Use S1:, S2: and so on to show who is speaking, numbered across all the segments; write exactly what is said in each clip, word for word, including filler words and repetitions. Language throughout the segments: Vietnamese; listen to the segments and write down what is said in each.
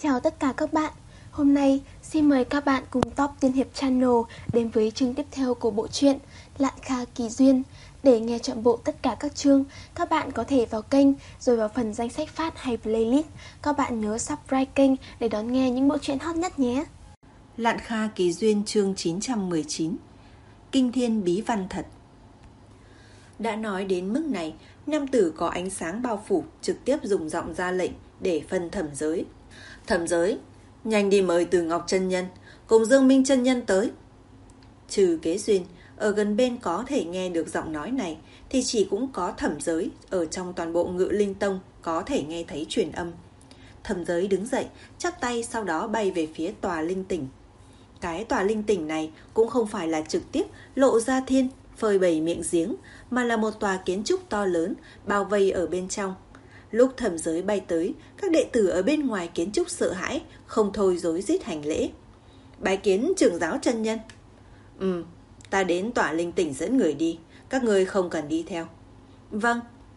S1: Chào tất cả các bạn. Hôm nay xin mời các bạn cùng Top Tiên Hiệp Channel đến với chương tiếp theo của bộ truyện Lạn Kha Kỳ Duyên. Để nghe trọn bộ tất cả các chương, các bạn có thể vào kênh rồi vào phần danh sách phát hay playlist. Các bạn nhớ subscribe kênh để đón nghe những bộ truyện hot nhất nhé.
S2: Lạn Kha Kỳ Duyên chương chín trăm mười chín. Kinh thiên bí văn thật. Đã nói đến mức này, nam tử có ánh sáng bao phủ trực tiếp dùng giọng ra lệnh để phân thẩm giới. Thẩm giới, nhanh đi mời Từ Ngọc chân nhân cùng Dương Minh chân nhân tới. Trừ Kế Duyên, ở gần bên có thể nghe được giọng nói này thì chỉ cũng có thẩm giới ở trong toàn bộ Ngự Linh Tông có thể nghe thấy truyền âm. Thẩm giới đứng dậy, chắp tay, sau đó bay về phía tòa linh tỉnh. Cái tòa linh tỉnh này cũng không phải là trực tiếp lộ ra thiên phơi bày miệng giếng, mà là một tòa kiến trúc to lớn bao vây ở bên trong. Lúc thẩm giới bay tới, các đệ tử ở bên ngoài kiến trúc sợ hãi, không thôi rối rít hành lễ. Bái kiến trưởng giáo chân nhân. Ừ, ta đến tòa linh tỉnh dẫn người đi, các người không cần đi theo. Vâng.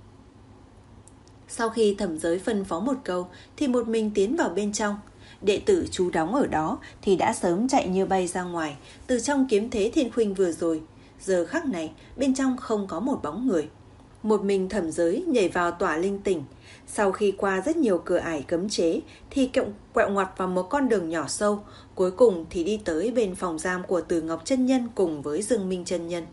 S2: Sau khi thẩm giới phân phó một câu thì một mình tiến vào bên trong. Đệ tử trú đóng ở đó thì đã sớm chạy như bay ra ngoài từ trong kiếm thế thiên khuynh vừa rồi. Giờ khắc này bên trong không có một bóng người. Một mình thẩm giới nhảy vào tòa linh tỉnh. Sau khi qua rất nhiều cửa ải cấm chế thì kẹo quẹo ngoặt vào một con đường nhỏ sâu, cuối cùng thì đi tới bên phòng giam của Từ Ngọc chân nhân cùng với Dương Minh chân nhân.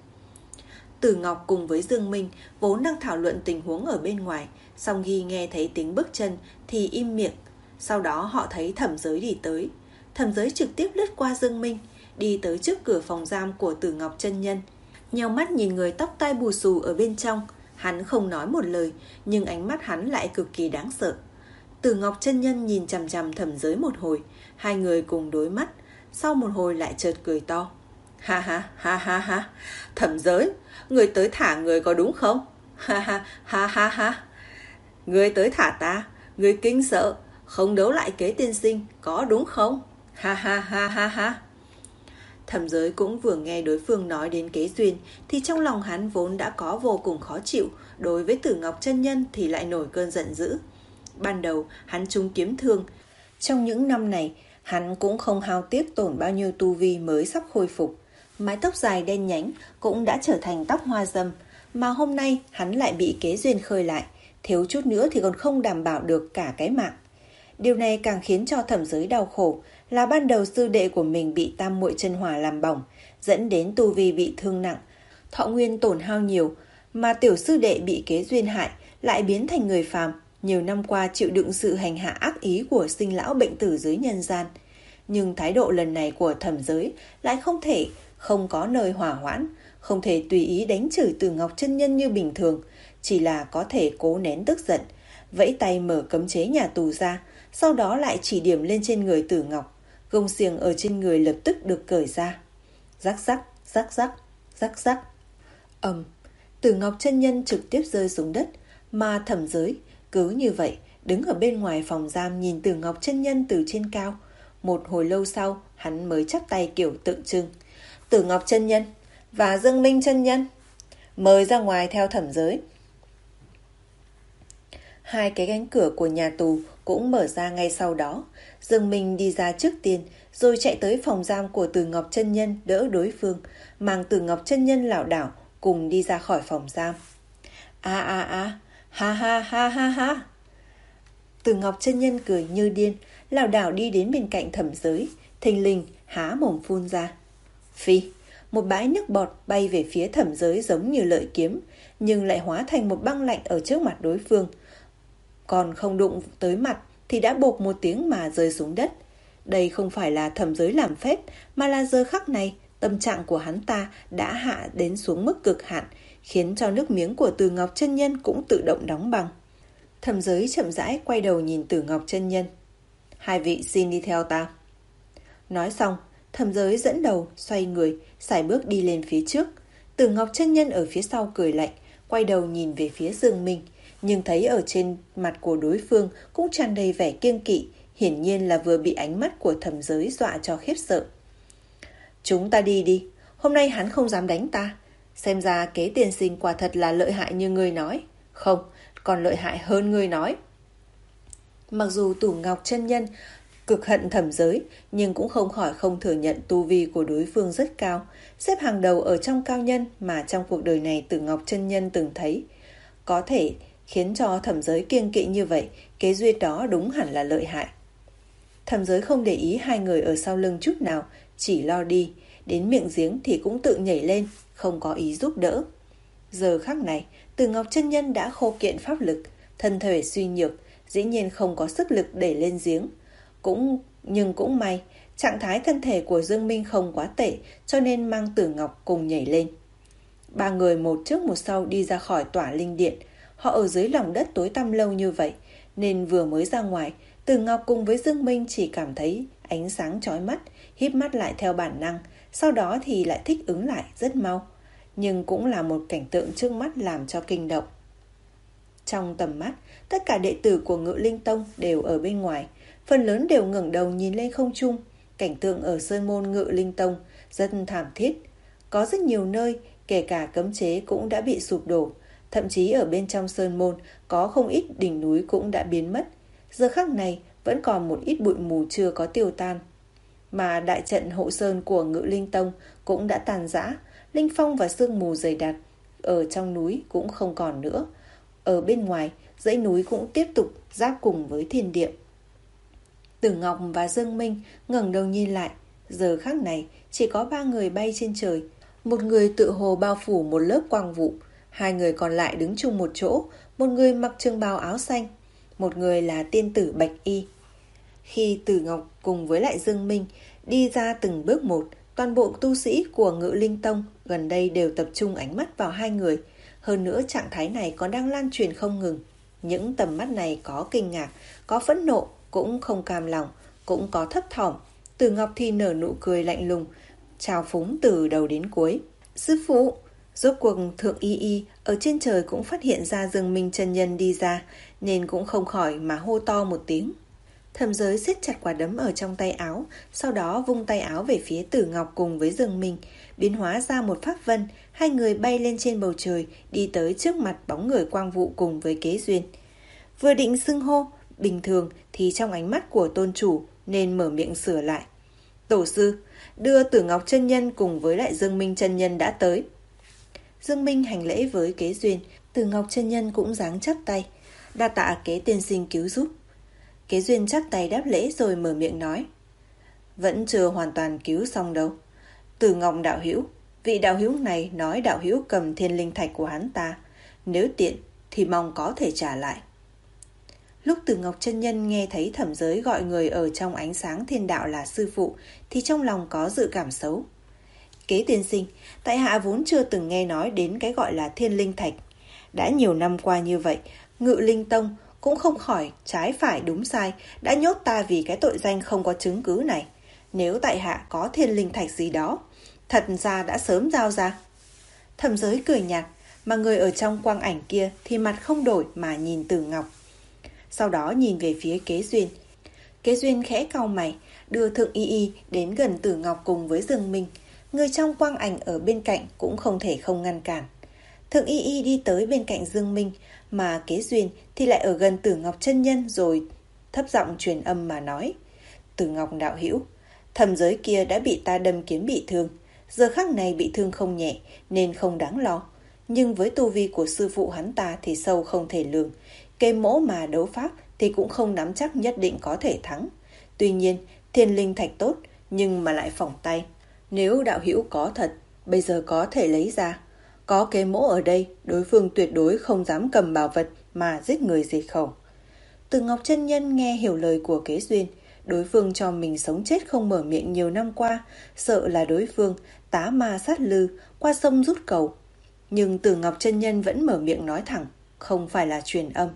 S2: Từ Ngọc cùng với Dương Minh vốn đang thảo luận tình huống ở bên ngoài, song khi nghe thấy tiếng bước chân thì im miệng. Sau đó họ thấy thẩm giới đi tới. Thẩm giới trực tiếp lướt qua Dương Minh, đi tới trước cửa phòng giam của Từ Ngọc chân nhân, nheo mắt nhìn người tóc tai bù xù ở bên trong. Hắn không nói một lời, nhưng ánh mắt hắn lại cực kỳ đáng sợ. Từ Ngọc chân nhân nhìn chằm chằm thẩm giới một hồi, hai người cùng đối mắt, sau một hồi lại chợt cười to. Ha ha ha ha ha, thẩm giới, người tới thả người có đúng không? Ha ha ha ha ha, người tới thả ta, người kinh sợ, không đấu lại Kế tiên sinh, có đúng không? Ha ha ha ha ha. Thẩm giới cũng vừa nghe đối phương nói đến Kế Duyên thì trong lòng hắn vốn đã có vô cùng khó chịu, đối với Tử Ngọc chân nhân thì lại nổi cơn giận dữ. Ban đầu hắn trúng kiếm thương, trong những năm này hắn cũng không hao tiếc tổn bao nhiêu tu vi mới sắp khôi phục. Mái tóc dài đen nhánh cũng đã trở thành tóc hoa dâm, mà hôm nay hắn lại bị Kế Duyên khơi lại, thiếu chút nữa thì còn không đảm bảo được cả cái mạng. Điều này càng khiến cho thẩm giới đau khổ, là ban đầu sư đệ của mình bị tam muội chân hỏa làm bỏng, dẫn đến tu vi bị thương nặng, thọ nguyên tổn hao nhiều, mà tiểu sư đệ bị Kế Duyên hại lại biến thành người phàm, nhiều năm qua chịu đựng sự hành hạ ác ý của sinh lão bệnh tử dưới nhân gian. Nhưng thái độ lần này của thẩm giới lại không thể không có nơi hỏa hoãn, không thể tùy ý đánh chửi Từ Ngọc chân nhân như bình thường, chỉ là có thể cố nén tức giận, vẫy tay mở cấm chế nhà tù ra, sau đó lại chỉ điểm lên trên người Tử Ngọc. Gông xiềng ở trên người lập tức được cởi ra. Rắc rắc, rắc rắc, rắc rắc. Ầm, Tử Ngọc chân nhân trực tiếp rơi xuống đất, mà thẩm giới cứ như vậy đứng ở bên ngoài phòng giam nhìn Tử Ngọc chân nhân từ trên cao. Một hồi lâu sau, hắn mới chắp tay kiểu tượng trưng. Tử Ngọc chân nhân và Dương Minh chân nhân mời ra ngoài theo thẩm giới. Hai cái cánh cửa của nhà tù cũng mở ra ngay sau đó. Dương Minh đi ra trước tiên, rồi chạy tới phòng giam của Từ Ngọc chân nhân đỡ đối phương, mang Từ Ngọc chân nhân lảo đảo cùng đi ra khỏi phòng giam. A a a, ha ha ha ha ha. Từ Ngọc chân nhân cười như điên, lảo đảo đi đến bên cạnh thẩm giới, thình lình há mồm phun ra. Phi, một bãi nước bọt bay về phía thẩm giới giống như lợi kiếm, nhưng lại hóa thành một băng lạnh ở trước mặt đối phương. Còn không đụng tới mặt thì đã bộp một tiếng mà rơi xuống đất. Đây không phải là thẩm giới làm phép, mà là giờ khắc này tâm trạng của hắn ta đã hạ đến xuống mức cực hạn, khiến cho nước miếng của Từ Ngọc chân nhân cũng tự động đóng băng. Thẩm giới chậm rãi quay đầu nhìn Từ Ngọc chân nhân. Hai vị xin đi theo ta. Nói xong, thẩm giới dẫn đầu xoay người, sải bước đi lên phía trước. Từ Ngọc chân nhân ở phía sau cười lạnh, quay đầu nhìn về phía Dương Minh, nhưng thấy ở trên mặt của đối phương cũng tràn đầy vẻ kiêng kỵ, hiển nhiên là vừa bị ánh mắt của thẩm giới dọa cho khiếp sợ. Chúng ta đi đi, hôm nay hắn không dám đánh ta. Xem ra Kế tiên sinh quả thật là lợi hại như ngươi nói. Không, còn lợi hại hơn ngươi nói. Mặc dù Tử Ngọc chân nhân Cực hận Thẩm Giới, nhưng cũng không khỏi không thừa nhận tu vi của đối phương rất cao, xếp hàng đầu ở trong cao nhân mà trong cuộc đời này Tử Ngọc chân nhân từng thấy. Có thể khiến cho Thẩm Giới kiêng kỵ như vậy, kế duyên đó đúng hẳn là lợi hại. Thẩm Giới không để ý hai người ở sau lưng chút nào, chỉ lo đi, đến miệng giếng thì cũng tự nhảy lên, không có ý giúp đỡ. Giờ khắc này, Tử Ngọc chân nhân đã khô kiệt pháp lực, thân thể suy nhược, dĩ nhiên không có sức lực để lên giếng. Cũng nhưng cũng may, trạng thái thân thể của Dương Minh không quá tệ, cho nên mang Tử Ngọc cùng nhảy lên. Ba người một trước một sau đi ra khỏi tỏa linh điện. Họ ở dưới lòng đất tối tăm lâu như vậy, nên vừa mới ra ngoài, Tử Ngọc cùng với Dương Minh chỉ cảm thấy ánh sáng chói mắt, híp mắt lại theo bản năng, sau đó thì lại thích ứng lại rất mau. Nhưng cũng là một cảnh tượng trước mắt làm cho kinh động. Trong tầm mắt, tất cả đệ tử của Ngự Linh Tông đều ở bên ngoài, phần lớn đều ngẩng đầu nhìn lên không trung. Cảnh tượng ở sơn môn Ngự Linh Tông rất thảm thiết. Có rất nhiều nơi, kể cả cấm chế cũng đã bị sụp đổ. Thậm chí ở bên trong sơn môn có không ít đỉnh núi cũng đã biến mất. Giờ khắc này vẫn còn một ít bụi mù chưa có tiêu tan. Mà đại trận hộ sơn của Ngự Linh Tông cũng đã tàn rã. Linh phong và sương mù dày đặc ở trong núi cũng không còn nữa. Ở bên ngoài, dãy núi cũng tiếp tục giáp cùng với thiên địa. Tử Ngọc và Dương Minh ngẩng đầu nhìn lại. Giờ khắc này chỉ có ba người bay trên trời. Một người tự hồ bao phủ một lớp quang vụ. Hai người còn lại đứng chung một chỗ. Một người mặc trường bào áo xanh, một người là tiên tử Bạch Y. Khi Tử Ngọc cùng với lại Dương Minh đi ra từng bước một, toàn bộ tu sĩ của Ngự Linh Tông gần đây đều tập trung ánh mắt vào hai người. Hơn nữa trạng thái này còn đang lan truyền không ngừng. Những tầm mắt này có kinh ngạc, có phẫn nộ, cũng không cam lòng, cũng có thấp thỏm. Tử Ngọc thì nở nụ cười lạnh lùng, trào phúng từ đầu đến cuối. Sư phụ! Rốt cuộc Thượng Y Y ở trên trời cũng phát hiện ra Dương Minh chân nhân đi ra, nên cũng không khỏi mà hô to một tiếng. Thẩm Giới siết chặt quả đấm ở trong tay áo, sau đó vung tay áo về phía Tử Ngọc cùng với Dương Minh, biến hóa ra một pháp vân, hai người bay lên trên bầu trời, đi tới trước mặt bóng người quang vụ cùng với Kế Duyên. Vừa định xưng hô, bình thường thì trong ánh mắt của tôn chủ nên mở miệng sửa lại. Tổ sư, đưa Tử Ngọc chân nhân cùng với lại Dương Minh chân nhân đã tới. Dương Minh hành lễ với Kế Duyên, Tử Ngọc chân nhân cũng giáng chắp tay, đa tạ Kế tiên sinh cứu giúp. Kế Duyên chắp tay đáp lễ rồi mở miệng nói. Vẫn chưa hoàn toàn cứu xong đâu. Tử Ngọc đạo hữu, vị đạo hữu này nói đạo hữu cầm thiên linh thạch của hắn ta, nếu tiện thì mong có thể trả lại. Lúc Tử Ngọc chân nhân nghe thấy Thẩm Giới gọi người ở trong ánh sáng thiên đạo là sư phụ, thì trong lòng có dự cảm xấu. Kế tiên sinh, tại hạ vốn chưa từng nghe nói đến cái gọi là thiên linh thạch. Đã nhiều năm qua như vậy, Ngự Linh Tông cũng không khỏi trái phải đúng sai, đã nhốt ta vì cái tội danh không có chứng cứ này. Nếu tại hạ có thiên linh thạch gì đó, thật ra đã sớm giao ra. Thẩm Giới cười nhạt, mà người ở trong quang ảnh kia thì mặt không đổi mà nhìn Tử Ngọc. Sau đó nhìn về phía Kế Duyên. Kế Duyên khẽ cau mày, đưa Thượng Y Y đến gần Tử Ngọc cùng với Dương Minh. Người trong quang ảnh ở bên cạnh cũng không thể không ngăn cản. Thượng Y Y đi tới bên cạnh Dương Minh, mà Kế Duyên thì lại ở gần Tử Ngọc chân nhân rồi thấp giọng truyền âm mà nói. Tử Ngọc đạo hữu, Thẩm Giới kia đã bị ta đâm kiếm bị thương, giờ khắc này bị thương không nhẹ nên không đáng lo. Nhưng với tu vi của sư phụ hắn ta thì sâu không thể lường, cây mỗ mà đấu pháp thì cũng không nắm chắc nhất định có thể thắng. Tuy nhiên thiên linh thạch tốt nhưng mà lại phỏng tay. Nếu đạo hữu có thật, bây giờ có thể lấy ra. Có kế mỗ ở đây, đối phương tuyệt đối không dám cầm bảo vật mà giết người diệt khẩu. Tử Ngọc chân nhân nghe hiểu lời của Kế Duyên, đối phương cho mình sống chết không mở miệng nhiều năm qua, sợ là đối phương tá ma sát lư, qua sông rút cầu. Nhưng Tử Ngọc chân nhân vẫn mở miệng nói thẳng, không phải là truyền âm.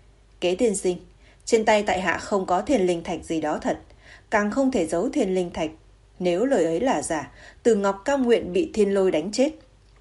S2: Kế tiên sinh, trên tay tại hạ không có thiên linh thạch gì đó thật, càng không thể giấu thiên linh thạch. Nếu lời ấy là giả, Tử Ngọc cam nguyện bị thiên lôi đánh chết.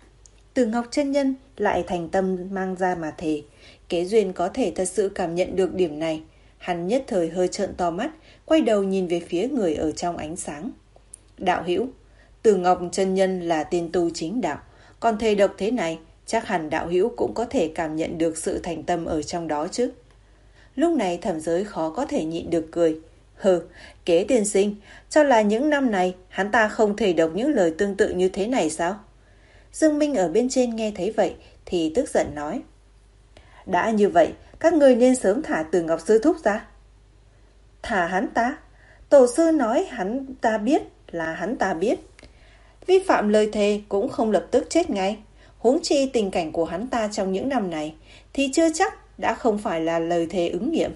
S2: Tử Ngọc chân nhân lại thành tâm mang ra mà thề. Kế Duyên có thể thật sự cảm nhận được điểm này. Hắn nhất thời hơi trợn to mắt, quay đầu nhìn về phía người ở trong ánh sáng. Đạo hữu, Tử Ngọc chân nhân là tiên tu chính đạo, còn thề độc thế này, chắc hẳn đạo hữu cũng có thể cảm nhận được sự thành tâm ở trong đó chứ. Lúc này Thẩm Giới khó có thể nhịn được cười. Hừ, Kế tiên sinh, cho là những năm này hắn ta không thể đọc những lời tương tự như thế này sao? Dương Minh ở bên trên nghe thấy vậy thì tức giận nói. Đã như vậy, các người nên sớm thả Từ Ngọc sư thúc ra. Thả hắn ta? Tổ sư nói hắn ta biết là hắn ta biết. Vi phạm lời thề cũng không lập tức chết ngay. Huống chi tình cảnh của hắn ta trong những năm này thì chưa chắc đã không phải là lời thề ứng nghiệm.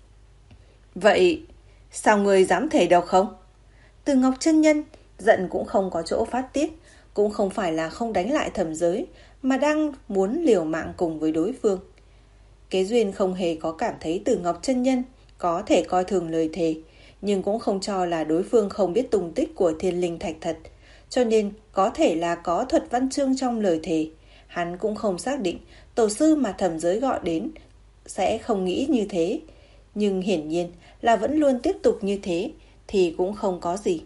S2: Vậy sao người dám thề độc không? Từ Ngọc chân nhân giận cũng không có chỗ phát tiết, cũng không phải là không đánh lại Thẩm Giới, mà đang muốn liều mạng cùng với đối phương. Kế Duyên không hề có cảm thấy Từ Ngọc chân nhân có thể coi thường lời thề, nhưng cũng không cho là đối phương không biết tung tích của Thiên Linh Thạch thật, cho nên có thể là có thuật văn chương trong lời thề. Hắn cũng không xác định tổ sư mà Thẩm Giới gọi đến sẽ không nghĩ như thế, nhưng hiển nhiên là vẫn luôn tiếp tục như thế thì cũng không có gì.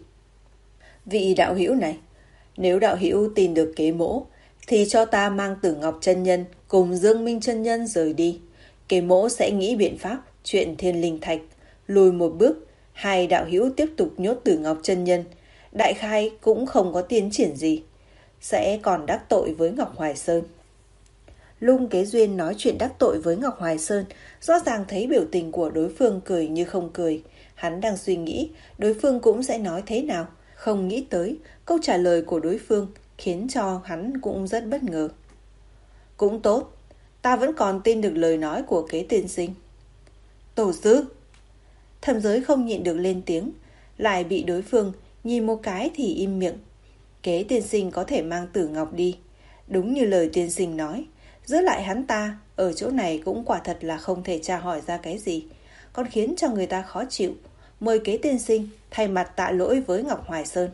S2: Vị đạo hữu này, nếu đạo hữu tin được kế mỗ thì cho ta mang Tử Ngọc chân nhân cùng Dương Minh chân nhân rời đi. Kế mỗ sẽ nghĩ biện pháp chuyện Thiên Linh Thạch. Lùi một bước, hai đạo hữu tiếp tục nhốt Tử Ngọc chân nhân, đại khai cũng không có tiến triển gì, sẽ còn đắc tội với Ngọc Hoài Sơn. Lung Kế Duyên nói chuyện đắc tội với Ngọc Hoài Sơn, rõ ràng thấy biểu tình của đối phương cười như không cười. Hắn đang suy nghĩ đối phương cũng sẽ nói thế nào, không nghĩ tới câu trả lời của đối phương khiến cho hắn cũng rất bất ngờ. Cũng tốt, ta vẫn còn tin được lời nói của Kế tiên sinh. Tổ sư! Thẩm Giới không nhịn được lên tiếng, lại bị đối phương nhìn một cái thì im miệng. Kế tiên sinh có thể mang Tử Ngọc đi, đúng như lời tiên sinh nói, giữ lại hắn ta ở chỗ này cũng quả thật là không thể tra hỏi ra cái gì, còn khiến cho người ta khó chịu. Mời Kế tiên sinh thay mặt tạ lỗi với Ngọc Hoài Sơn.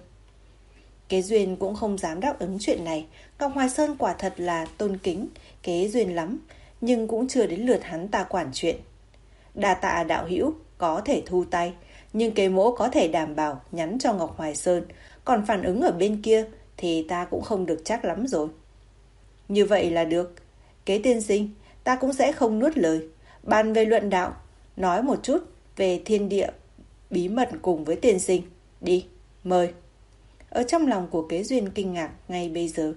S2: Kế Duyên cũng không dám đáp ứng chuyện này. Ngọc Hoài Sơn quả thật là tôn kính Kế Duyên lắm, nhưng cũng chưa đến lượt hắn ta quản chuyện. Đa tạ đạo hữu có thể thu tay, nhưng Kế mỗ có thể đảm bảo nhắn cho Ngọc Hoài Sơn, còn phản ứng ở bên kia thì ta cũng không được chắc lắm rồi. Như vậy là được. Kế tiên sinh, ta cũng sẽ không nuốt lời. Bàn về luận đạo, nói một chút về thiên địa bí mật cùng với tiên sinh. Đi, mời. Ở trong lòng của Kế Duyên kinh ngạc ngay bây giờ.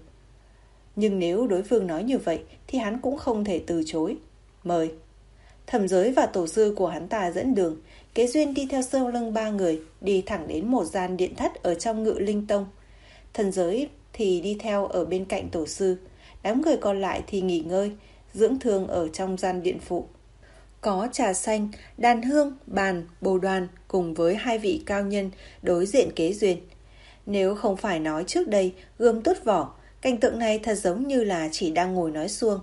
S2: Nhưng nếu đối phương nói như vậy thì hắn cũng không thể từ chối. Mời. Thẩm Giới và tổ sư của hắn ta dẫn đường. Kế Duyên đi theo sau lưng ba người, đi thẳng đến một gian điện thất ở trong Ngự Linh Tông. Thần Giới thì đi theo ở bên cạnh tổ sư. Đám người còn lại thì nghỉ ngơi, dưỡng thương ở trong gian điện phụ. Có trà xanh, đàn hương, bàn, bồ đoàn cùng với hai vị cao nhân đối diện Kế Duyên. Nếu không phải nói trước đây gươm tốt vỏ, cảnh tượng này thật giống như là chỉ đang ngồi nói suông.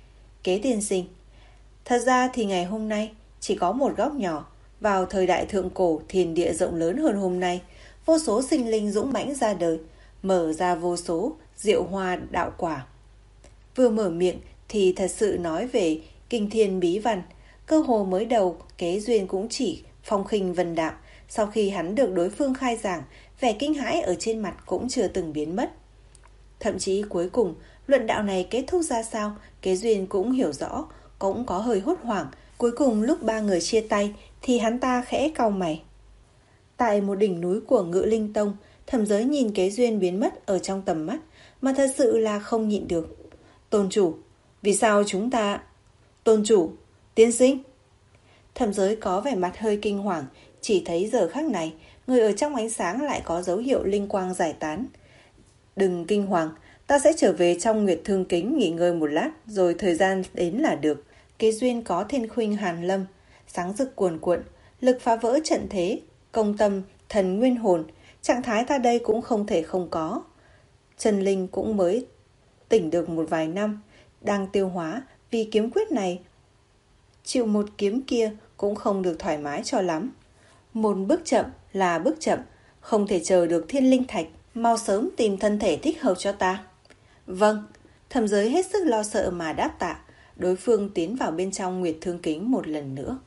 S2: Kế tiên sinh, thật ra thì ngày hôm nay chỉ có một góc nhỏ. Vào thời đại thượng cổ, thiên địa rộng lớn hơn hôm nay, vô số sinh linh dũng mãnh ra đời, mở ra vô số diệu hoa đạo quả. Vừa mở miệng thì thật sự nói về kinh thiên bí văn. Cơ hồ mới đầu Kế Duyên cũng chỉ phong khinh vân đạm. Sau khi hắn được đối phương khai giảng, vẻ kinh hãi ở trên mặt cũng chưa từng biến mất. Thậm chí cuối cùng luận đạo này kết thúc ra sao, Kế Duyên cũng hiểu rõ, cũng có hơi hốt hoảng. Cuối cùng lúc ba người chia tay thì hắn ta khẽ cau mày. Tại một đỉnh núi của Ngự Linh Tông, Thẩm Giới nhìn Kế Duyên biến mất ở trong tầm mắt, mà thật sự là không nhịn được. Tôn chủ, vì sao chúng ta... Tôn chủ, tiên sinh. Thẩm Giới có vẻ mặt hơi kinh hoàng, chỉ thấy giờ khắc này, người ở trong ánh sáng lại có dấu hiệu linh quang giải tán. Đừng kinh hoàng, ta sẽ trở về trong Nguyệt Thương Kính nghỉ ngơi một lát, rồi thời gian đến là được. Kế Duyên có thiên khuynh hàn lâm, sáng rực cuồn cuộn, lực phá vỡ trận thế, công tâm, thần nguyên hồn, trạng thái ta đây cũng không thể không có. Trần Linh cũng mới tỉnh được một vài năm, đang tiêu hóa vì kiếm quyết này. Chịu một kiếm kia cũng không được thoải mái cho lắm. Một bước chậm là bước chậm, không thể chờ được Thiên Linh Thạch, mau sớm tìm thân thể thích hợp cho ta. Vâng, Thẩm Giới hết sức lo sợ mà đáp tạ. Đối phương tiến vào bên trong Nguyệt Thương Kính một lần nữa.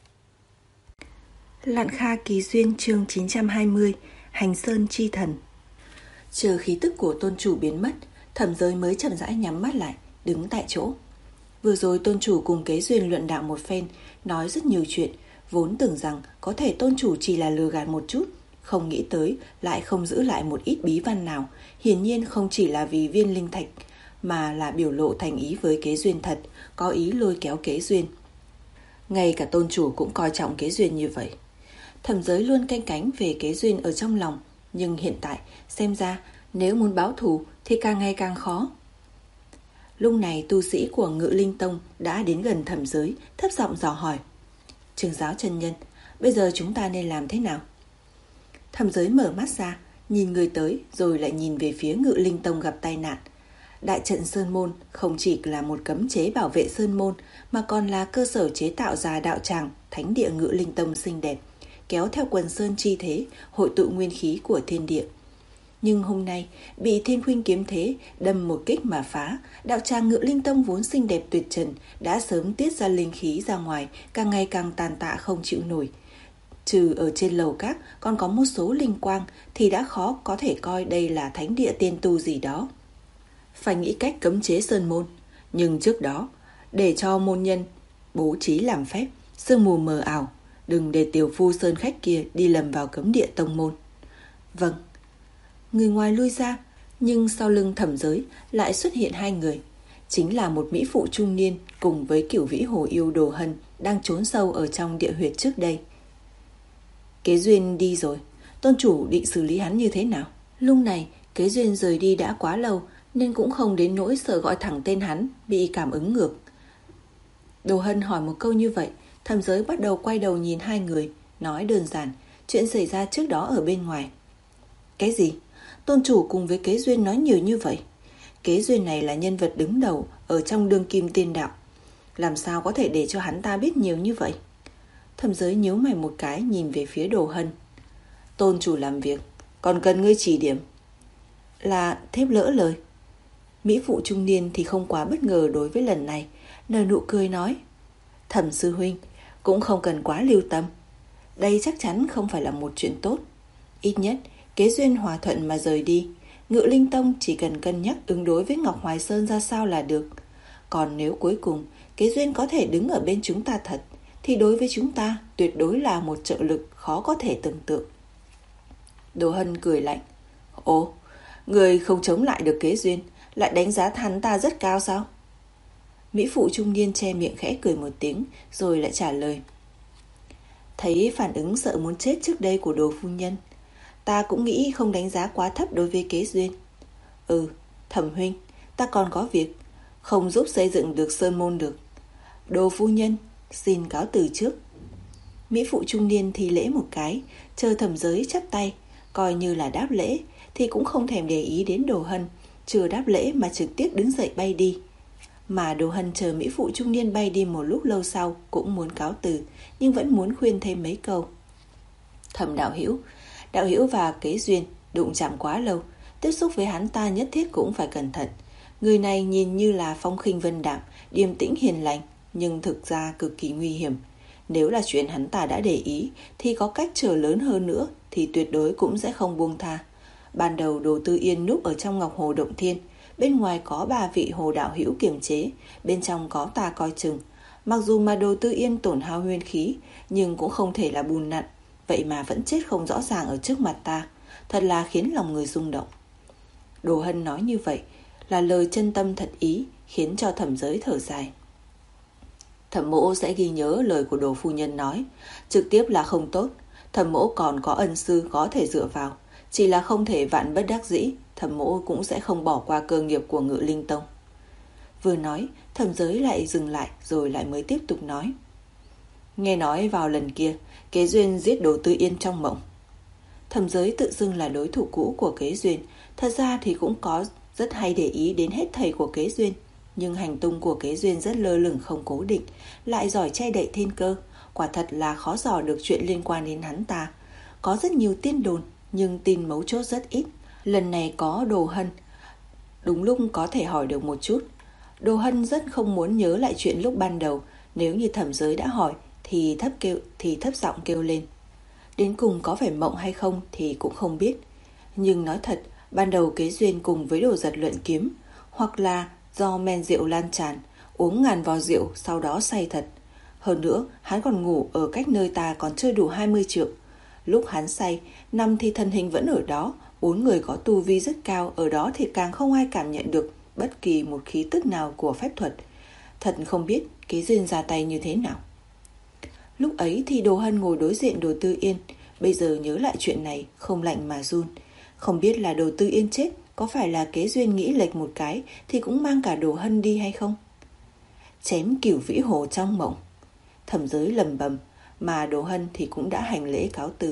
S2: Lạn Kha Kỳ Duyên chương chín trăm hai mươi, Hành Sơn Chi Thần. Chờ khí tức của tôn chủ biến mất, Thẩm Giới mới chậm rãi nhắm mắt lại, đứng tại chỗ. Vừa rồi tôn chủ cùng Kế Duyên luận đạo một phen, nói rất nhiều chuyện, Vốn tưởng rằng có thể tôn chủ chỉ là lừa gạt một chút, không nghĩ tới lại không giữ lại một ít bí văn nào. Hiển nhiên không chỉ là vì viên linh thạch, mà là biểu lộ thành ý với Kế Duyên thật, có ý lôi kéo Kế Duyên. Ngay cả tôn chủ cũng coi trọng Kế Duyên như vậy. Thẩm Giới luôn canh cánh về Kế Duyên ở trong lòng, nhưng hiện tại xem ra nếu muốn báo thù thì càng ngày càng khó. Lúc này tu sĩ của Ngự Linh Tông đã đến gần Thẩm Giới, thấp giọng dò hỏi: Trưởng giáo chân nhân, bây giờ chúng ta nên làm thế nào? Thẩm Giới mở mắt ra, nhìn người tới, rồi lại nhìn về phía Ngự Linh Tông gặp tai nạn. Đại trận Sơn Môn không chỉ là một cấm chế bảo vệ Sơn Môn, mà còn là cơ sở chế tạo ra đạo tràng, thánh địa Ngự Linh Tông xinh đẹp, kéo theo quần sơn chi thế, hội tụ nguyên khí của thiên địa. Nhưng hôm nay bị Thiên Khuynh kiếm thế đâm một kích mà phá, đạo tràng Ngự Linh Tông vốn xinh đẹp tuyệt trần đã sớm tiết ra linh khí ra ngoài, càng ngày càng tàn tạ không chịu nổi. Trừ ở trên lầu các còn có một số linh quang thì đã khó có thể coi đây là thánh địa tiên tu gì đó. Phải nghĩ cách cấm chế sơn môn, nhưng trước đó để cho môn nhân bố trí làm phép, sương mù mờ ảo, đừng để tiểu phu sơn khách kia đi lầm vào cấm địa tông môn. Vâng. Người ngoài lui ra, nhưng sau lưng Thẩm Giới lại xuất hiện hai người. Chính là một mỹ phụ trung niên cùng với Cửu Vĩ Hồ Yêu Đồ Hân đang trốn sâu ở trong địa huyệt trước đây. Kế Duyên đi rồi, tôn chủ định xử lý hắn như thế nào? Lúc này Kế Duyên rời đi đã quá lâu, nên cũng không đến nỗi sợ gọi thẳng tên hắn bị cảm ứng ngược. Đồ Hân hỏi một câu như vậy, Thẩm Giới bắt đầu quay đầu nhìn hai người, nói đơn giản chuyện xảy ra trước đó ở bên ngoài. Cái gì? Tôn chủ cùng với Kế Duyên nói nhiều như vậy? Kế Duyên này là nhân vật đứng đầu ở trong đương kim tiên đạo, làm sao có thể để cho hắn ta biết nhiều như vậy? Thẩm Giới nhíu mày một cái, nhìn về phía Đồ Hân. Tôn chủ làm việc, còn cần ngươi chỉ điểm. Là thiếp lỡ lời. Mỹ phụ trung niên thì không quá bất ngờ đối với lần này, nở nụ cười nói: Thẩm sư huynh cũng không cần quá lưu tâm, đây chắc chắn không phải là một chuyện tốt. Ít nhất Kế Duyên hòa thuận mà rời đi, Ngự Linh Tông chỉ cần cân nhắc ứng đối với Ngọc Hoài Sơn ra sao là được. Còn nếu cuối cùng Kế Duyên có thể đứng ở bên chúng ta thật, thì đối với chúng ta tuyệt đối là một trợ lực khó có thể tưởng tượng. Đồ Hân cười lạnh: Ồ, người không chống lại được Kế Duyên, lại đánh giá hắn ta rất cao sao? Mỹ phụ trung niên che miệng khẽ cười một tiếng, rồi lại trả lời: Thấy phản ứng sợ muốn chết trước đây của Đồ phu nhân, ta cũng nghĩ không đánh giá quá thấp đối với Kế Duyên. Ừ, Thẩm huynh, ta còn có việc, không giúp xây dựng được sơn môn được. Đồ phu nhân, xin cáo từ trước. Mỹ phụ trung niên thi lễ một cái, chờ Thẩm Giới chắp tay, coi như là đáp lễ, thì cũng không thèm để ý đến Đồ Hân, chưa đáp lễ mà trực tiếp đứng dậy bay đi. Mà Đồ Hân chờ Mỹ phụ trung niên bay đi một lúc lâu sau cũng muốn cáo từ, nhưng vẫn muốn khuyên thêm mấy câu. Thẩm đạo hữu, đạo hữu và Kế Duyên đụng chạm quá lâu, tiếp xúc với hắn ta nhất thiết cũng phải cẩn thận. Người này nhìn như là phong khinh vân đạm, điềm tĩnh hiền lành, nhưng thực ra cực kỳ nguy hiểm. Nếu là chuyện hắn ta đã để ý, thì có cách trở lớn hơn nữa thì tuyệt đối cũng sẽ không buông tha. Ban đầu Đồ Tư Yên núp ở trong Ngọc Hồ Động Thiên, bên ngoài có ba vị hồ đạo hữu kiềm chế, bên trong có ta coi chừng. Mặc dù mà Đồ Tư Yên tổn hao nguyên khí, nhưng cũng không thể là bùn nặn, vậy mà vẫn chết không rõ ràng ở trước mặt ta, thật là khiến lòng người rung động. Đồ Hân nói như vậy là lời chân tâm thật ý, khiến cho Thẩm Giới thở dài. Thẩm mỗ sẽ ghi nhớ lời của Đồ phu nhân nói, trực tiếp là không tốt. Thẩm mỗ còn có ân sư có thể dựa vào, chỉ là không thể vạn bất đắc dĩ, Thẩm mỗ cũng sẽ không bỏ qua cơ nghiệp của Ngự Linh Tông. Vừa nói, Thẩm Giới lại dừng lại, rồi lại mới tiếp tục nói. Nghe nói vào lần kia, Kế Duyên giết Đồ Tư Yên trong mộng. Thẩm Giới tự xưng là đối thủ cũ của Kế Duyên, thật ra thì cũng có rất hay để ý đến hết thầy của Kế Duyên, nhưng hành tung của Kế Duyên rất lơ lửng không cố định, lại giỏi che đậy thiên cơ, quả thật là khó dò được chuyện liên quan đến hắn ta. Có rất nhiều tin đồn, nhưng tin mấu chốt rất ít. Lần này có Đồ Hân, đúng lúc có thể hỏi được một chút. Đồ Hân rất không muốn nhớ lại chuyện lúc ban đầu, nếu như Thẩm Giới đã hỏi thì thấp kêu thì thấp giọng kêu lên. Đến cùng có phải mộng hay không thì cũng không biết. Nhưng nói thật, ban đầu Kế Duyên cùng với Đồ Giật luyện kiếm, hoặc là do men rượu lan tràn, uống ngàn vò rượu sau đó say thật. Hơn nữa, hắn còn ngủ ở cách nơi ta còn chưa đủ hai mươi trượng. Lúc hắn say, nằm thì thân hình vẫn ở đó, bốn người có tu vi rất cao, ở đó thì càng không ai cảm nhận được bất kỳ một khí tức nào của phép thuật. Thật không biết Kế Duyên ra tay như thế nào. Lúc ấy thì Đồ Hân ngồi đối diện Đồ Tư Yên, bây giờ nhớ lại chuyện này không lạnh mà run. Không biết là Đồ Tư Yên chết có phải là Kế Duyên nghĩ lệch một cái thì cũng mang cả Đồ Hân đi hay không? Chém Cửu Vĩ Hồ trong mộng, Thẩm Giới lầm bầm, mà Đồ Hân thì cũng đã hành lễ cáo từ.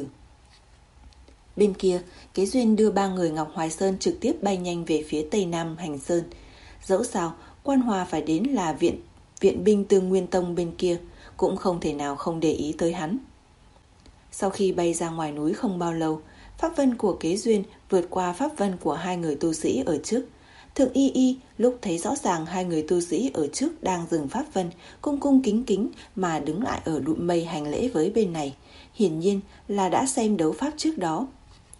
S2: Bên kia, Kế Duyên đưa ba người Ngọc Hoài Sơn trực tiếp bay nhanh về phía tây nam Hành Sơn. Dẫu sao, Quan Hòa phải đến là viện viện binh Tương Nguyên Tông bên kia, cũng không thể nào không để ý tới hắn. Sau khi bay ra ngoài núi không bao lâu, pháp vân của Kế Duyên vượt qua pháp vân của hai người tu sĩ ở trước. Thượng Y Y lúc thấy rõ ràng hai người tu sĩ ở trước đang dừng pháp vân, cung cung kính kính mà đứng lại ở đụn mây hành lễ với bên này, hiển nhiên là đã xem đấu pháp trước đó.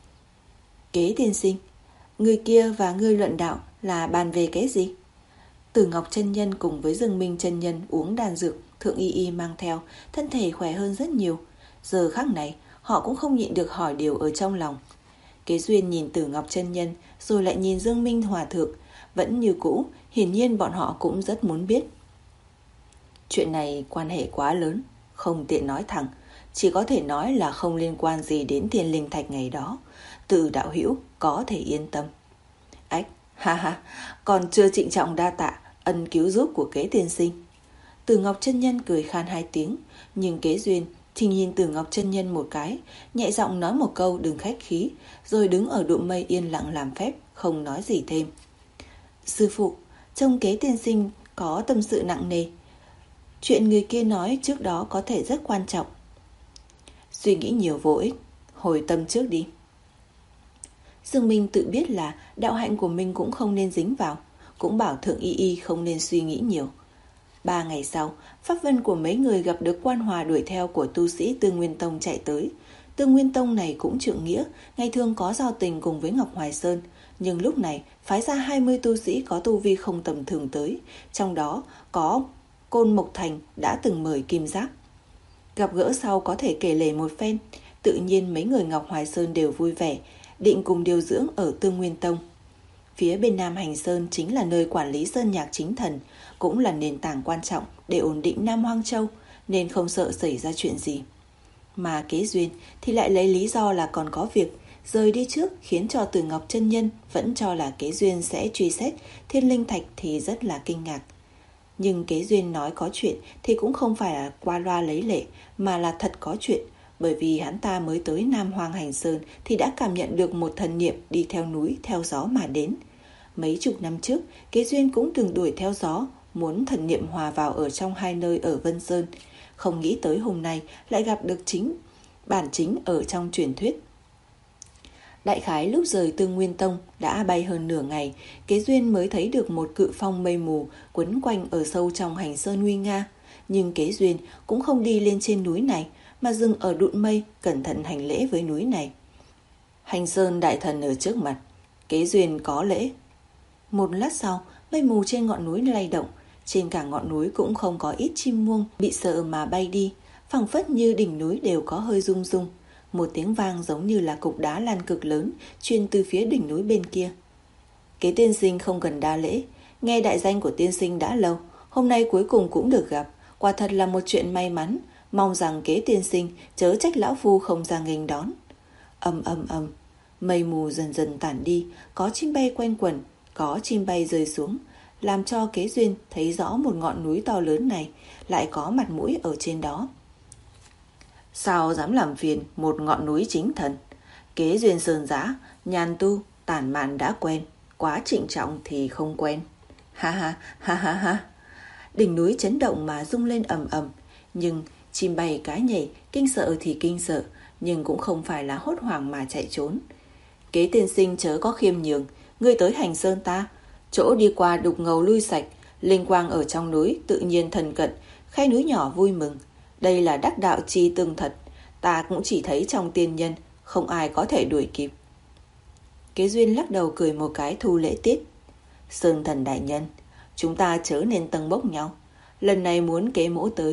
S2: Kế tiên sinh, người kia và ngươi luận đạo là bàn về cái gì? Tử Ngọc chân nhân cùng với Dương Minh chân nhân uống đan dược Thượng Y Y mang theo, thân thể khỏe hơn rất nhiều. Giờ khắc này, họ cũng không nhịn được hỏi điều ở trong lòng. Kế Duyên nhìn Tử Ngọc chân nhân, rồi lại nhìn Dương Minh hòa thượng, vẫn như cũ, hiển nhiên bọn họ cũng rất muốn biết. Chuyện này quan hệ quá lớn, không tiện nói thẳng, chỉ có thể nói là không liên quan gì đến Thiên Linh Thạch ngày đó. Từ đạo hữu có thể yên tâm. Ách, ha ha, còn chưa trịnh trọng đa tạ ân cứu giúp của Kế tiên sinh. Tử Ngọc chân nhân cười khan hai tiếng, nhưng Kế Duyên thì nhìn Tử Ngọc chân nhân một cái, nhẹ giọng nói một câu đừng khách khí, rồi đứng ở đụm mây yên lặng làm phép, không nói gì thêm. Sư phụ, trông Kế tiên sinh có tâm sự nặng nề. Chuyện người kia nói trước đó có thể rất quan trọng. Suy nghĩ nhiều vô ích, hồi tâm trước đi. Dương Minh tự biết là đạo hạnh của mình cũng không nên dính vào, cũng bảo Thượng Y Y không nên suy nghĩ nhiều. Ba ngày sau, pháp vân của mấy người gặp được Quan Hòa đuổi theo của tu sĩ Tương Nguyên Tông chạy tới. Tương Nguyên Tông này cũng trượng nghĩa, ngày thường có giao tình cùng với Ngọc Hoài Sơn, nhưng lúc này phái ra hai mươi tu sĩ có tu vi không tầm thường tới, trong đó có Côn Mộc Thành đã từng mời Kim Giáp. Gặp gỡ sau có thể kể lể một phen, tự nhiên mấy người Ngọc Hoài Sơn đều vui vẻ, định cùng điều dưỡng ở Tương Nguyên Tông. Phía bên Nam Hành Sơn chính là nơi quản lý sơn nhạc chính thần, cũng là nền tảng quan trọng để ổn định Nam Hoang Châu, nên không sợ xảy ra chuyện gì. Mà Kế Duyên thì lại lấy lý do là còn có việc, rời đi trước, khiến cho Tử Ngọc chân nhân vẫn cho là Kế Duyên sẽ truy xét Thiên Linh Thạch thì rất là kinh ngạc. Nhưng Kế Duyên nói có chuyện thì cũng không phải là qua loa lấy lệ, mà là thật có chuyện, bởi vì hắn ta mới tới Nam Hoang Hành Sơn thì đã cảm nhận được một thần niệm đi theo núi theo gió mà đến. Mấy chục năm trước, Kế Duyên cũng từng đuổi theo gió, muốn thần niệm hòa vào ở trong hai nơi ở Vân Sơn. Không nghĩ tới hôm nay lại gặp được chính bản chính ở trong truyền thuyết. Đại khái lúc rời Tương Nguyên Tông đã bay hơn nửa ngày, Kế Duyên mới thấy được một cự phong mây mù quấn quanh ở sâu trong Hành Sơn nguy nga. Nhưng Kế Duyên cũng không đi lên trên núi này, mà dừng ở đụn mây, cẩn thận hành lễ với núi này. Hành Sơn đại thần ở trước mặt, Kế Duyên có lễ. Một lát sau, mây mù trên ngọn núi lay động, trên cả ngọn núi cũng không có ít chim muông bị sợ mà bay đi, phảng phất như đỉnh núi đều có hơi rung rung. Một tiếng vang giống như là cục đá lan cực lớn truyền từ phía đỉnh núi bên kia. Kế tiên sinh không cần đa lễ, nghe đại danh của tiên sinh đã lâu, hôm nay cuối cùng cũng được gặp, quả thật là một chuyện may mắn, mong rằng Kế tiên sinh chớ trách lão phu không ra nghênh đón. Ầm ầm ầm, mây mù dần dần tản đi, có chim bay quanh quẩn, có chim bay rơi xuống, làm cho Kế Duyên thấy rõ một ngọn núi to lớn này lại có mặt mũi ở trên đó. Sao dám làm phiền một ngọn núi chính thần? Kế Duyên sơn giá, nhàn tu, tản mạn đã quen, quá trịnh trọng thì không quen. Ha ha ha ha ha. Đỉnh núi chấn động mà rung lên ầm ầm, nhưng chim bay cá nhảy, kinh sợ thì kinh sợ, nhưng cũng không phải là hốt hoảng mà chạy trốn. Kế tiên sinh chớ có khiêm nhường, ngươi tới Hành Sơn ta, chỗ đi qua đục ngầu lui sạch, linh quang ở trong núi tự nhiên thần cận, khe núi nhỏ vui mừng. Đây là đắc đạo chi tương thật, ta cũng chỉ thấy trong tiên nhân, không ai có thể đuổi kịp. Kế Duyên lắc đầu cười một cái thu lễ tiết. Sơn thần đại nhân, chúng ta chớ nên tâng bốc nhau. Lần này muốn Kế mỗ tới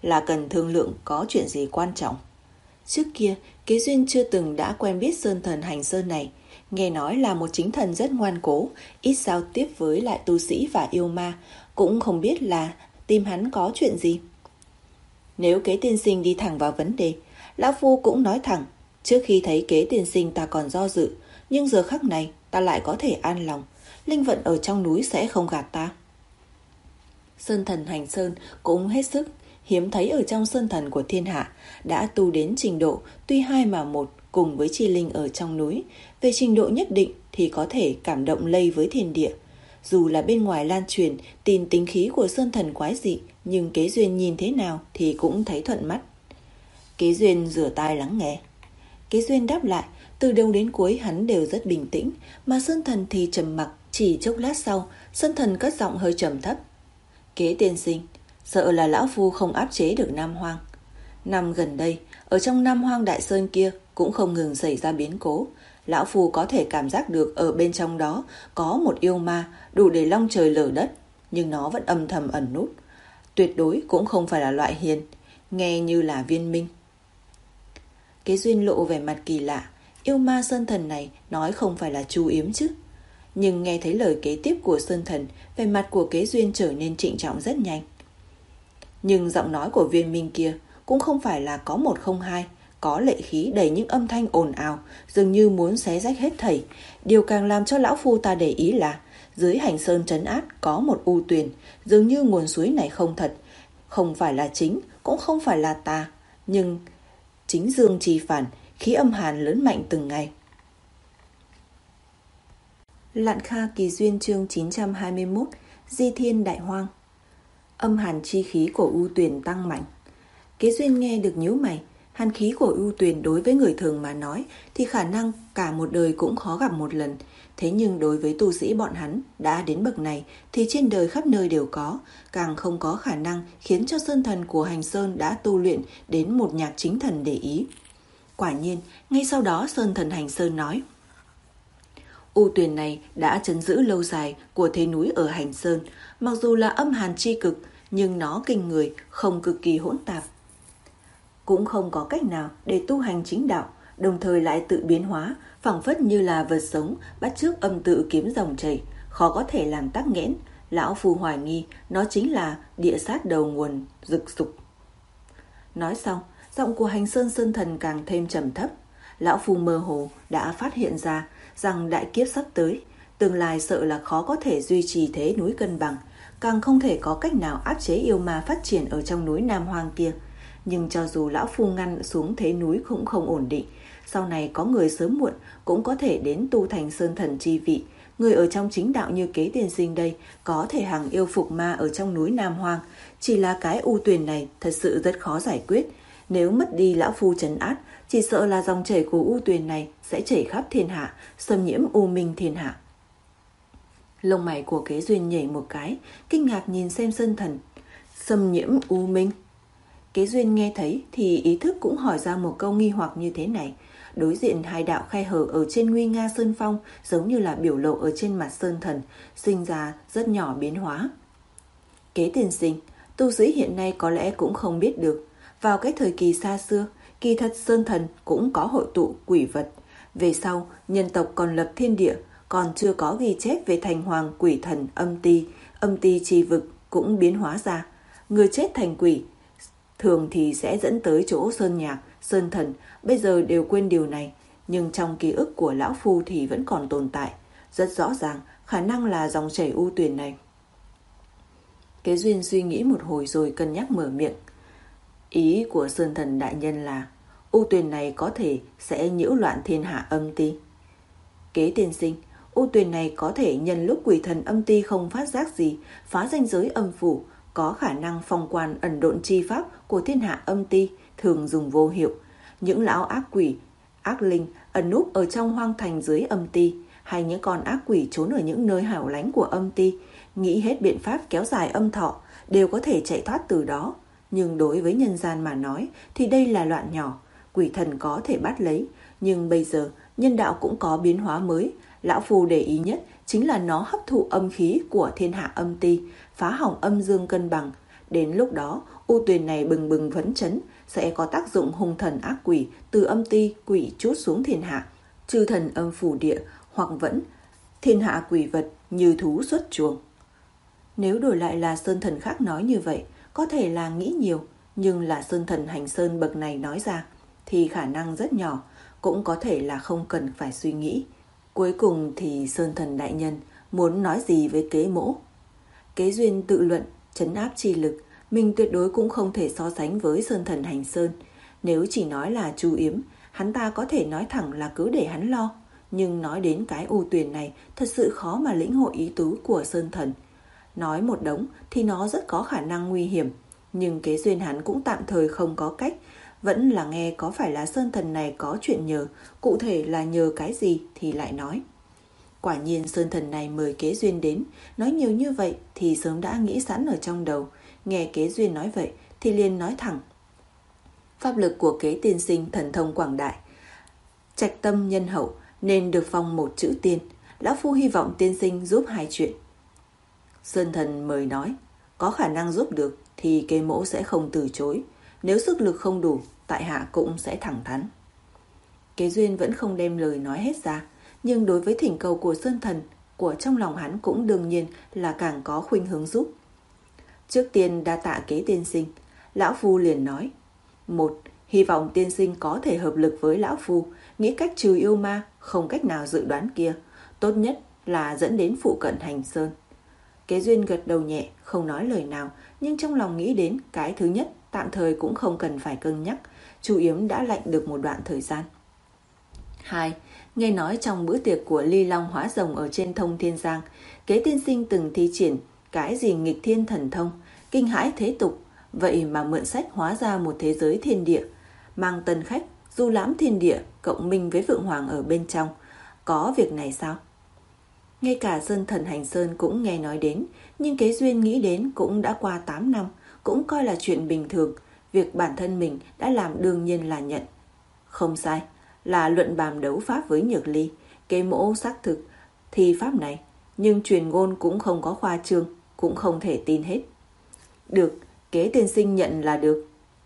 S2: là cần thương lượng có chuyện gì quan trọng. Trước kia, Kế Duyên chưa từng đã quen biết sơn thần Hành Sơn này. Nghe nói là một chính thần rất ngoan cố, ít giao tiếp với lại tu sĩ và yêu ma, cũng không biết là tìm hắn có chuyện gì. Nếu Kế tiên sinh đi thẳng vào vấn đề, lão phu cũng nói thẳng, trước khi thấy Kế tiên sinh ta còn do dự, nhưng giờ khắc này ta lại có thể an lòng, linh vận ở trong núi sẽ không gạt ta. Sơn thần Hành Sơn cũng hết sức hiếm thấy ở trong sơn thần của thiên hạ, đã tu đến trình độ tuy hai mà một cùng với chi linh ở trong núi, về trình độ nhất định thì có thể cảm động lây với thiên địa. Dù là bên ngoài lan truyền tin tính khí của sơn thần quái dị, nhưng Kế Duyên nhìn thế nào thì cũng thấy thuận mắt. Kế Duyên rửa tai lắng nghe. Kế Duyên đáp lại, từ đầu đến cuối hắn đều rất bình tĩnh, mà sơn thần thì trầm mặc. Chỉ chốc lát sau, sơn thần cất giọng hơi trầm thấp. Kế tiên sinh, sợ là lão phu không áp chế được Nam Hoang. Năm gần đây, ở trong Nam Hoang Đại Sơn kia cũng không ngừng xảy ra biến cố. Lão phu có thể cảm giác được ở bên trong đó có một yêu ma đủ để long trời lở đất, nhưng nó vẫn âm thầm ẩn nút. Tuyệt đối cũng không phải là loại hiền, nghe như là viên minh. Kế Duyên lộ vẻ mặt kỳ lạ, yêu ma sơn thần này nói không phải là Chu Yếm chứ. Nhưng nghe thấy lời kế tiếp của sơn thần, vẻ mặt của Kế Duyên trở nên trịnh trọng rất nhanh. Nhưng giọng nói của viên minh kia cũng không phải là có một không hai, có lệ khí đầy những âm thanh ồn ào, dường như muốn xé rách hết thảy. Điều càng làm cho lão phu ta để ý là dưới Hành Sơn trấn át có một u tuyền, dường như nguồn suối này không thật, không phải là chính, cũng không phải là tà, nhưng chính dương trì phản, khí âm hàn lớn mạnh từng ngày. Lạn Kha Kỳ Duyên chương chín trăm hai mươi mốt, Di Thiên Đại Hoang. Âm hàn chi khí của u tuyền tăng mạnh. Kế Duyên nghe được nhíu mày. Hàn khí của u tuyền đối với người thường mà nói thì khả năng cả một đời cũng khó gặp một lần. Thế nhưng đối với tu sĩ bọn hắn đã đến bậc này thì trên đời khắp nơi đều có, càng không có khả năng khiến cho sơn thần của Hành Sơn đã tu luyện đến một nhạc chính thần để ý. Quả nhiên, ngay sau đó sơn thần Hành Sơn nói: U tuyền này đã trấn giữ lâu dài của thế núi ở Hành Sơn, mặc dù là âm hàn chi cực, nhưng nó kinh người, không cực kỳ hỗn tạp. Cũng không có cách nào để tu hành chính đạo, đồng thời lại tự biến hóa, phảng phất như là vật sống, bắt chước âm tự kiếm dòng chảy, khó có thể làm tắc nghẽn. Lão phu hoài nghi nó chính là địa sát đầu nguồn rực dục. Nói xong, giọng của Hành Sơn sơn thần càng thêm trầm thấp. Lão phu mơ hồ đã phát hiện ra rằng đại kiếp sắp tới, tương lai sợ là khó có thể duy trì thế núi cân bằng, càng không thể có cách nào áp chế yêu ma phát triển ở trong núi Nam Hoang kia. Nhưng cho dù lão phu ngăn xuống thế núi cũng không ổn định, sau này có người sớm muộn cũng có thể đến tu thành sơn thần chi vị. Người ở trong chính đạo như Kế tiên sinh đây có thể hàng yêu phục ma ở trong núi Nam Hoang, chỉ là cái u tuyền này thật sự rất khó giải quyết. Nếu mất đi lão phu trấn át, chỉ sợ là dòng chảy của u tuyền này sẽ chảy khắp thiên hạ, xâm nhiễm u minh thiên hạ. Lông mày của Kế Duyên nhảy một cái, kinh ngạc nhìn xem sơn thần. Xâm nhiễm u minh? Kế Duyên nghe thấy thì ý thức cũng hỏi ra một câu nghi hoặc như thế này. Đối diện hai đạo khe hở ở trên nguy nga sơn phong giống như là biểu lộ ở trên mặt sơn thần, sinh ra rất nhỏ biến hóa. Kế tiên sinh, tu sĩ hiện nay có lẽ cũng không biết được, vào cái thời kỳ xa xưa, kỳ thật sơn thần cũng có hội tụ quỷ vật. Về sau, nhân tộc còn lập thiên địa, còn chưa có ghi chép về thành hoàng quỷ thần âm ti, âm ti chi vực cũng biến hóa ra. Người chết thành quỷ, thường thì sẽ dẫn tới chỗ sơn nhạc, sơn thần, bây giờ đều quên điều này, nhưng trong ký ức của lão phu thì vẫn còn tồn tại. Rất rõ ràng, khả năng là dòng chảy u tuyền này. Kế Duyên suy nghĩ một hồi rồi cân nhắc mở miệng. Ý của sơn thần đại nhân là u tuyền này có thể sẽ nhiễu loạn thiên hạ âm ti. Kế tiên sinh, u tuyền này có thể nhân lúc quỷ thần âm ti không phát giác gì, phá ranh giới âm phủ, có khả năng phong quan ẩn độn chi pháp của thiên hạ âm ti, thường dùng vô hiệu. Những lão ác quỷ, ác linh ẩn núp ở trong hoang thành dưới âm ti, hay những con ác quỷ trốn ở những nơi hẻo lánh của âm ti, nghĩ hết biện pháp kéo dài âm thọ, đều có thể chạy thoát từ đó. Nhưng đối với nhân gian mà nói thì đây là loạn nhỏ, quỷ thần có thể bắt lấy. Nhưng bây giờ nhân đạo cũng có biến hóa mới. Lão phu để ý nhất chính là nó hấp thụ âm khí của thiên hạ âm ti, phá hỏng âm dương cân bằng. Đến lúc đó U tuyền này bừng bừng phấn chấn, sẽ có tác dụng hung thần ác quỷ từ âm ti quỷ trút xuống thiên hạ, chư thần âm phủ địa, hoặc vẫn thiên hạ quỷ vật như thú xuất chuồng. Nếu đổi lại là sơn thần khác nói như vậy, có thể là nghĩ nhiều, nhưng là sơn thần Hành Sơn bậc này nói ra, thì khả năng rất nhỏ, cũng có thể là không cần phải suy nghĩ. Cuối cùng thì sơn thần đại nhân muốn nói gì với Kế Mỗ? Kế Duyên tự luận, trấn áp chi lực, mình tuyệt đối cũng không thể so sánh với sơn thần Hành Sơn. Nếu chỉ nói là Chu Yếm, hắn ta có thể nói thẳng là cứ để hắn lo. Nhưng nói đến cái U tuyền này, thật sự khó mà lĩnh hội ý tứ của sơn thần. Nói một đống thì nó rất có khả năng nguy hiểm, nhưng Kế Duyên hắn cũng tạm thời không có cách, vẫn là nghe có phải là sơn thần này có chuyện nhờ, cụ thể là nhờ cái gì thì lại nói. Quả nhiên sơn thần này mời Kế Duyên đến, nói nhiều như vậy thì sớm đã nghĩ sẵn ở trong đầu, nghe Kế Duyên nói vậy thì liền nói thẳng. Pháp lực của Kế tiên sinh thần thông quảng đại, trạch tâm nhân hậu, nên được phong một chữ tiên, lão phu hy vọng tiên sinh giúp hai chuyện. Sơn thần mời nói, có khả năng giúp được thì Kế Mỗ sẽ không từ chối, nếu sức lực không đủ, tại hạ cũng sẽ thẳng thắn. Kế Duyên vẫn không đem lời nói hết ra, nhưng đối với thỉnh cầu của sơn thần, của trong lòng hắn cũng đương nhiên là càng có khuynh hướng giúp. Trước tiên đa tạ Kế tiên sinh, lão phu liền nói. Một, hy vọng tiên sinh có thể hợp lực với lão phu, nghĩ cách trừ yêu ma, không cách nào dự đoán kia, tốt nhất là dẫn đến phụ cận Hành Sơn. Kế Duyên gật đầu nhẹ, không nói lời nào, nhưng trong lòng nghĩ đến cái thứ nhất tạm thời cũng không cần phải cân nhắc, Chu Yếm đã lạnh được một đoạn thời gian. Hai, nghe nói trong bữa tiệc của Ly Long Hóa Rồng ở trên Thông Thiên Giang, Kế tiên sinh từng thi triển cái gì nghịch thiên thần thông, kinh hãi thế tục, vậy mà mượn sách hóa ra một thế giới thiên địa, mang tân khách du lãm thiên địa, cộng minh với Phượng Hoàng ở bên trong. Có việc này sao? Ngay cả sơn thần Hành Sơn cũng nghe nói đến, nhưng Kế Duyên nghĩ đến cũng đã qua tám năm, cũng coi là chuyện bình thường, việc bản thân mình đã làm đương nhiên là nhận. Không sai, là luận bàn đấu pháp với Nhược Ly, Kế Mỗ xác thực thi pháp này, nhưng truyền ngôn cũng không có khoa trương, cũng không thể tin hết. Được, Kế tiên sinh nhận là được.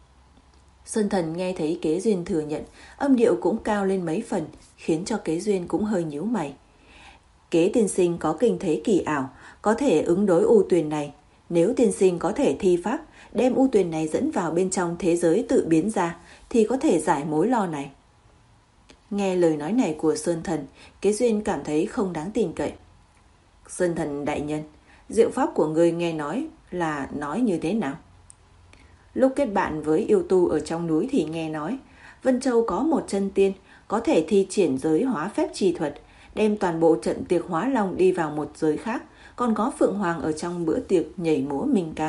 S2: Sơn thần nghe thấy Kế Duyên thừa nhận, âm điệu cũng cao lên mấy phần, khiến cho Kế Duyên cũng hơi nhíu mày. Kế tiên sinh có kinh thế kỳ ảo, có thể ứng đối u tuyền này. Nếu tiên sinh có thể thi pháp, đem u tuyền này dẫn vào bên trong thế giới tự biến ra, thì có thể giải mối lo này. Nghe lời nói này của Sơn thần, Kế Duyên cảm thấy không đáng tin cậy. Sơn thần đại nhân, diệu pháp của ngươi nghe nói là nói như thế nào? Lúc kết bạn với yêu tu ở trong núi thì nghe nói, Vân Châu có một chân tiên, có thể thi triển giới hóa phép trì thuật, đem toàn bộ trận tiệc hóa long đi vào một giới khác, còn có Phượng Hoàng ở trong bữa tiệc nhảy múa minh ca.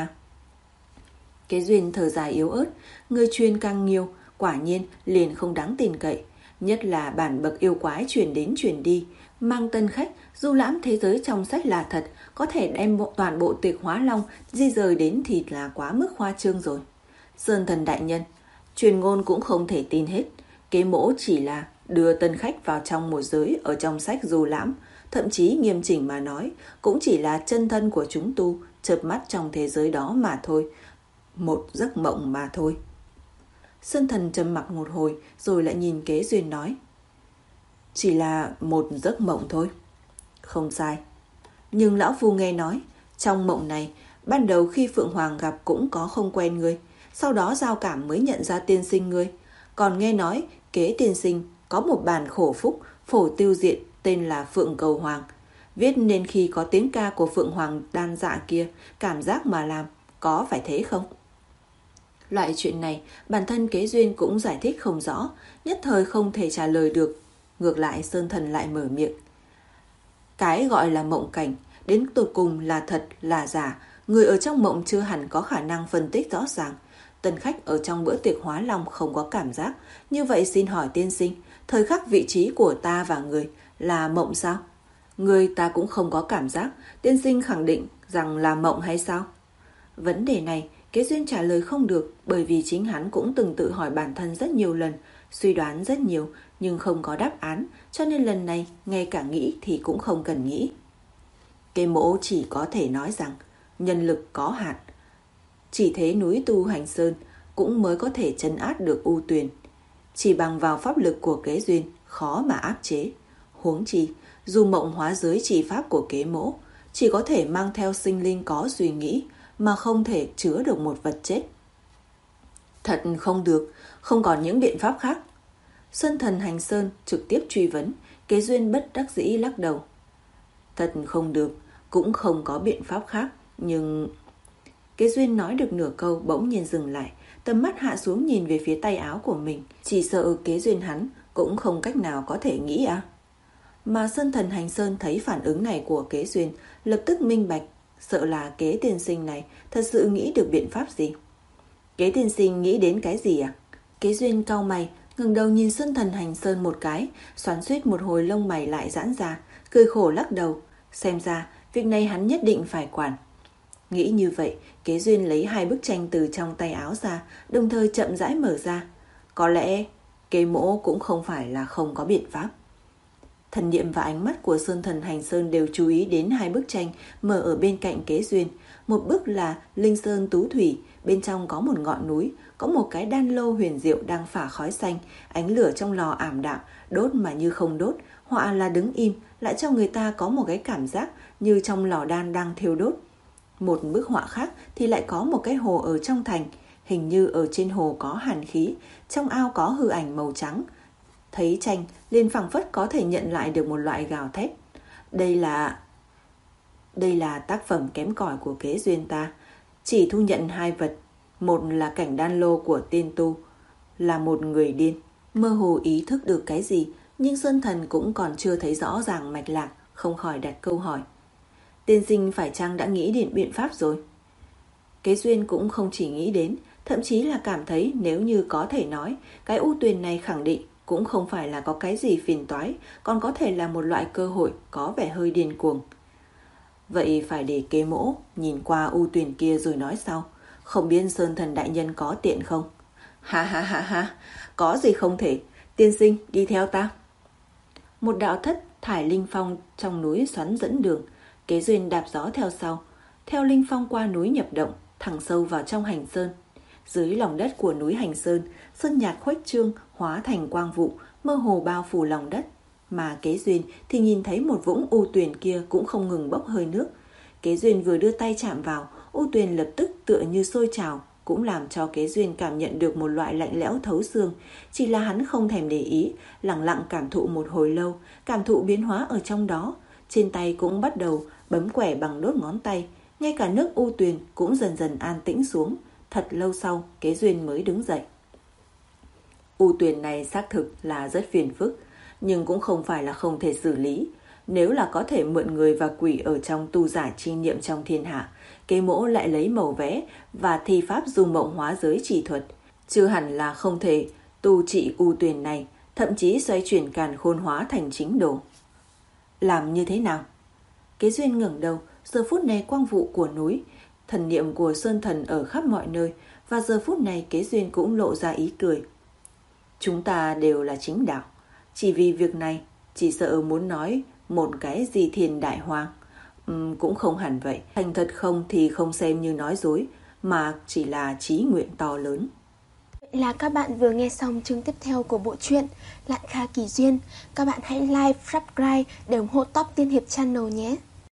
S2: Kế Duyên thở dài yếu ớt, người truyền càng nhiều, quả nhiên liền không đáng tin cậy, nhất là bản bậc yêu quái truyền đến truyền đi, mang tân khách du lãm thế giới trong sách là thật, có thể đem bộ, toàn bộ tiệc hóa long di rời đến thì là quá mức khoa trương rồi. Sơn thần đại nhân, truyền ngôn cũng không thể tin hết, Kế Mỗ chỉ là đưa tân khách vào trong một giới ở trong sách du lãm, thậm chí nghiêm chỉnh mà nói, cũng chỉ là chân thân của chúng tu, chợp mắt trong thế giới đó mà thôi, một giấc mộng mà thôi. Sơn thần trầm mặc một hồi, rồi lại nhìn Kế Duyên nói, chỉ là một giấc mộng thôi. Không sai. Nhưng lão phu nghe nói, trong mộng này, ban đầu khi Phượng Hoàng gặp cũng có không quen ngươi, sau đó giao cảm mới nhận ra tiên sinh ngươi. Còn nghe nói, Kế tiên sinh có một bản khổ phúc, phổ tiêu diện, tên là Phượng Cầu Hoàng. Viết nên khi có tiếng ca của Phượng Hoàng đan dạ kia, cảm giác mà làm, có phải thế không? Loại chuyện này, bản thân Kế Duyên cũng giải thích không rõ, nhất thời không thể trả lời được. Ngược lại Sơn thần lại mở miệng. Cái gọi là mộng cảnh, đến tột cùng là thật là giả, người ở trong mộng chưa hẳn có khả năng phân tích rõ ràng. Tân khách ở trong bữa tiệc hóa long không có cảm giác, như vậy xin hỏi tiên sinh, thời khắc vị trí của ta và người là mộng sao? Người ta cũng không có cảm giác, tiên sinh khẳng định rằng là mộng hay sao? Vấn đề này Kế Duyên trả lời không được, bởi vì chính hắn cũng từng tự hỏi bản thân rất nhiều lần, suy đoán rất nhiều nhưng không có đáp án, cho nên lần này ngay cả nghĩ thì cũng không cần nghĩ. Kế Mỗ chỉ có thể nói rằng nhân lực có hạn, Chỉ thế núi Tu Hành Sơn cũng mới có thể trấn áp được U Tuyền. Chỉ bằng vào pháp lực của Kế Duyên khó mà áp chế. Huống chi, dù mộng hóa giới chỉ pháp của Kế Mỗ chỉ có thể mang theo sinh linh có suy nghĩ mà không thể chứa được một vật chết. Thật không được, không còn những biện pháp khác. Sơn Thần Hành Sơn trực tiếp truy vấn, Kế Duyên bất đắc dĩ lắc đầu. Thật không được, cũng không có biện pháp khác, nhưng... Kế Duyên nói được nửa câu bỗng nhiên dừng lại, tầm mắt hạ xuống nhìn về phía tay áo của mình, chỉ sợ Kế Duyên hắn cũng không cách nào có thể nghĩ à. Mà Sơn Thần Hành Sơn thấy phản ứng này của Kế Duyên, lập tức minh bạch, sợ là Kế tiên sinh này thật sự nghĩ được biện pháp gì. Kế tiên sinh nghĩ đến cái gì à? Kế Duyên cau mày, ngẩng đầu nhìn Sơn Thần Hành Sơn một cái, xoắn xuýt một hồi lông mày lại giãn ra, cười khổ lắc đầu. Xem ra việc này hắn nhất định phải quản. Nghĩ như vậy, Kế Duyên lấy hai bức tranh từ trong tay áo ra, đồng thời chậm rãi mở ra. Có lẽ Kế Mỗ cũng không phải là không có biện pháp. Thần niệm và ánh mắt của Sơn Thần Hành Sơn đều chú ý đến hai bức tranh mở ở bên cạnh Kế Duyên. Một bức là Linh Sơn Tú Thủy, bên trong có một ngọn núi, có một cái đan lô huyền diệu đang phả khói xanh, ánh lửa trong lò ảm đạm, đốt mà như không đốt, họa là đứng im, lại cho người ta có một cái cảm giác như trong lò đan đang thiêu đốt. Một bức họa khác thì lại có một cái hồ ở trong thành, hình như ở trên hồ có hàn khí, trong ao có hư ảnh màu trắng. Thấy tranh, liền phảng phất có thể nhận lại được một loại gào thét. Đây là... Đây là tác phẩm kém cỏi của Kế Duyên ta. Chỉ thu nhận hai vật. Một là cảnh đan lô của tiên tu, là một người điên. Mơ hồ ý thức được cái gì, nhưng Sơn Thần cũng còn chưa thấy rõ ràng mạch lạc, không khỏi đặt câu hỏi. Tiên sinh phải chăng đã nghĩ đến biện pháp rồi? Kế Duyên cũng không chỉ nghĩ đến, thậm chí là cảm thấy nếu như có thể nói, cái U Tuyền này khẳng định cũng không phải là có cái gì phiền toái, còn có thể là một loại cơ hội có vẻ hơi điên cuồng. Vậy phải để Kế Mỗ nhìn qua U Tuyền kia rồi nói sau. Không biết Sơn Thần đại nhân có tiện không? Ha ha ha ha, có gì không thể. Tiên sinh đi theo ta. Một đạo thất thải linh phong trong núi xoắn dẫn đường. Kế Duyên đạp gió theo sau, theo linh phong qua núi nhập động, thẳng sâu vào trong hành sơn. Dưới lòng đất của núi Hành Sơn, sơn nhạt khuếch trương hóa thành quang vụ, mơ hồ bao phủ lòng đất. Mà Kế Duyên thì nhìn thấy một vũng U Tuyền kia cũng không ngừng bốc hơi nước. Kế Duyên vừa đưa tay chạm vào, U Tuyền lập tức tựa như sôi trào, cũng làm cho Kế Duyên cảm nhận được một loại lạnh lẽo thấu xương. Chỉ là hắn không thèm để ý, lặng lặng cảm thụ một hồi lâu, cảm thụ biến hóa ở trong đó. Trên tay cũng bắt đầu bấm quẻ bằng đốt ngón tay, ngay cả nước U Tuyền cũng dần dần an tĩnh xuống. Thật lâu sau, Kế Duyên mới đứng dậy. U Tuyền này xác thực là rất phiền phức, nhưng cũng không phải là không thể xử lý. Nếu là có thể mượn người và quỷ ở trong tu giả chi niệm trong thiên hạ, Kế Mỗ lại lấy màu vẽ và thi pháp du mộng hóa giới chỉ thuật, chứ hẳn là không thể tu trị U Tuyền này, thậm chí xoay chuyển càn khôn hóa thành chính đồ. Làm như thế nào? Kế Duyên ngẩng đầu, giờ phút này quang vụ của núi, thần niệm của Sơn Thần ở khắp mọi nơi, và giờ phút này Kế Duyên cũng lộ ra ý cười. Chúng ta đều là chính đạo, chỉ vì việc này, chỉ sợ muốn nói một cái gì thiền đại hoang. Uhm, cũng không hẳn vậy, thành thật không thì không xem như nói dối, mà chỉ là chí nguyện to lớn.
S1: Vậy là các bạn vừa nghe xong chương tiếp theo của bộ truyện Lạn Kha Kỳ Duyên. Các bạn hãy like, subscribe để ủng hộ Top Tiên Hiệp Channel nhé.